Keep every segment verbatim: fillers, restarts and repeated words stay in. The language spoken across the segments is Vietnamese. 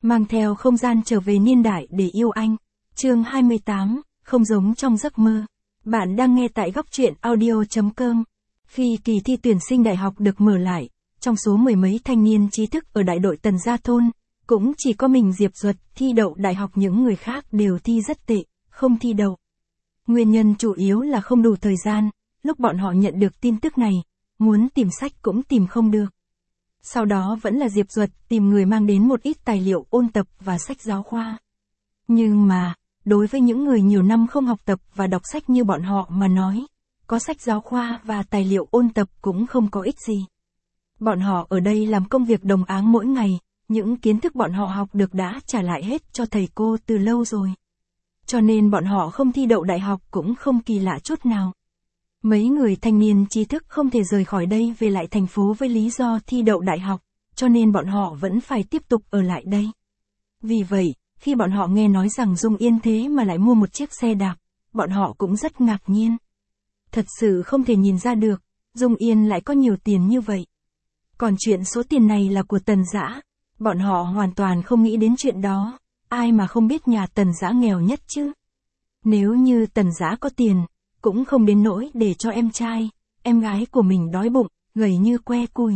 mang theo không gian trở về niên đại để yêu anh. Chương hai mươi tám, không giống trong giấc mơ. Bạn đang nghe tại góc truyện audio chấm com. Khi kỳ thi tuyển sinh đại học được mở lại, trong số mười mấy thanh niên trí thức ở đại đội Tần Gia Thôn, cũng chỉ có mình Diệp Duật thi đậu đại học, những người khác đều thi rất tệ, không thi đậu. Nguyên nhân chủ yếu là không đủ thời gian, lúc bọn họ nhận được tin tức này, muốn tìm sách cũng tìm không được. Sau đó vẫn là Diệp Duật tìm người mang đến một ít tài liệu ôn tập và sách giáo khoa. Nhưng mà, đối với những người nhiều năm không học tập và đọc sách như bọn họ mà nói, có sách giáo khoa và tài liệu ôn tập cũng không có ích gì. Bọn họ ở đây làm công việc đồng áng mỗi ngày, những kiến thức bọn họ học được đã trả lại hết cho thầy cô từ lâu rồi. Cho nên bọn họ không thi đậu đại học cũng không kỳ lạ chút nào. Mấy người thanh niên trí thức không thể rời khỏi đây về lại thành phố với lý do thi đậu đại học, cho nên bọn họ vẫn phải tiếp tục ở lại đây. Vì vậy, khi bọn họ nghe nói rằng Dung Yên thế mà lại mua một chiếc xe đạp, bọn họ cũng rất ngạc nhiên. Thật sự không thể nhìn ra được, Dung Yên lại có nhiều tiền như vậy. Còn chuyện số tiền này là của Tần Dã, bọn họ hoàn toàn không nghĩ đến chuyện đó, ai mà không biết nhà Tần Dã nghèo nhất chứ. Nếu như Tần Dã có tiền, cũng không đến nỗi để cho em trai, em gái của mình đói bụng, gầy như que cùi.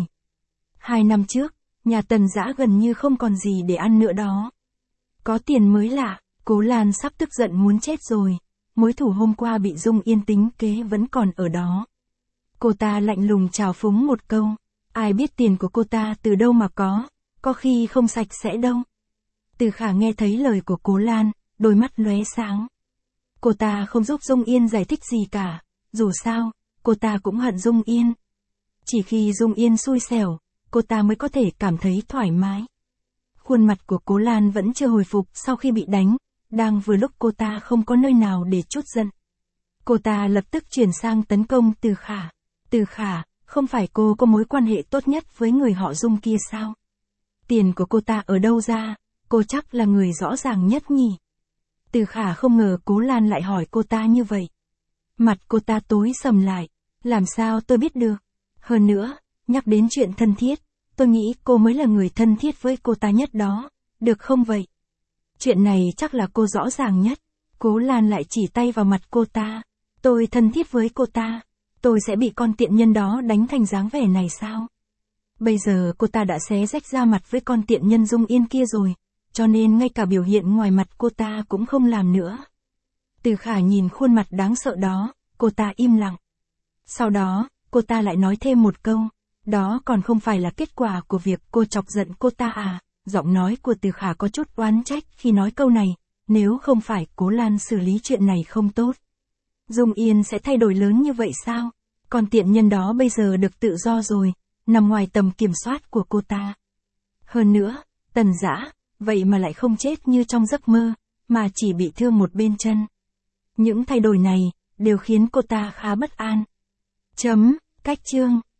Hai năm trước, nhà Tần Dã gần như không còn gì để ăn nữa đó. Có tiền mới lạ, Cố Lan sắp tức giận muốn chết rồi, mối thù hôm qua bị Dung Yên tính kế vẫn còn ở đó. Cô ta lạnh lùng trào phúng một câu, ai biết tiền của cô ta từ đâu mà có, có khi không sạch sẽ đâu. Từ Khả nghe thấy lời của Cố Lan, đôi mắt lóe sáng. Cô ta không giúp Dung Yên giải thích gì cả, dù sao, cô ta cũng hận Dung Yên. Chỉ khi Dung Yên xui xẻo, cô ta mới có thể cảm thấy thoải mái. Khuôn mặt của Cố Lan vẫn chưa hồi phục sau khi bị đánh, đang vừa lúc cô ta không có nơi nào để trút giận. Cô ta lập tức chuyển sang tấn công Từ Khả. Từ Khả, không phải cô có mối quan hệ tốt nhất với người họ Dung kia sao? Tiền của cô ta ở đâu ra, cô chắc là người rõ ràng nhất nhỉ? Từ Khả không ngờ Cố Lan lại hỏi cô ta như vậy. Mặt cô ta tối sầm lại, làm sao tôi biết được? Hơn nữa, nhắc đến chuyện thân thiết, tôi nghĩ cô mới là người thân thiết với cô ta nhất đó, được không vậy? Chuyện này chắc là cô rõ ràng nhất. Cố Lan lại chỉ tay vào mặt cô ta. Tôi thân thiết với cô ta, tôi sẽ bị con tiện nhân đó đánh thành dáng vẻ này sao? Bây giờ cô ta đã xé rách ra mặt với con tiện nhân Dung Yên kia rồi, cho nên ngay cả biểu hiện ngoài mặt cô ta cũng không làm nữa. Từ Khả nhìn khuôn mặt đáng sợ đó, cô ta im lặng. Sau đó, cô ta lại nói thêm một câu, đó còn không phải là kết quả của việc cô chọc giận cô ta à? Giọng nói của Từ Khả có chút oán trách khi nói câu này, nếu không phải Cố Lan xử lý chuyện này không tốt, Dung Yên sẽ thay đổi lớn như vậy sao? Con tiện nhân đó bây giờ được tự do rồi, nằm ngoài tầm kiểm soát của cô ta. Hơn nữa, Tần Dã, vậy mà lại không chết như trong giấc mơ, mà chỉ bị thương một bên chân. Những thay đổi này, đều khiến cô ta khá bất an. Chấm, cách chương.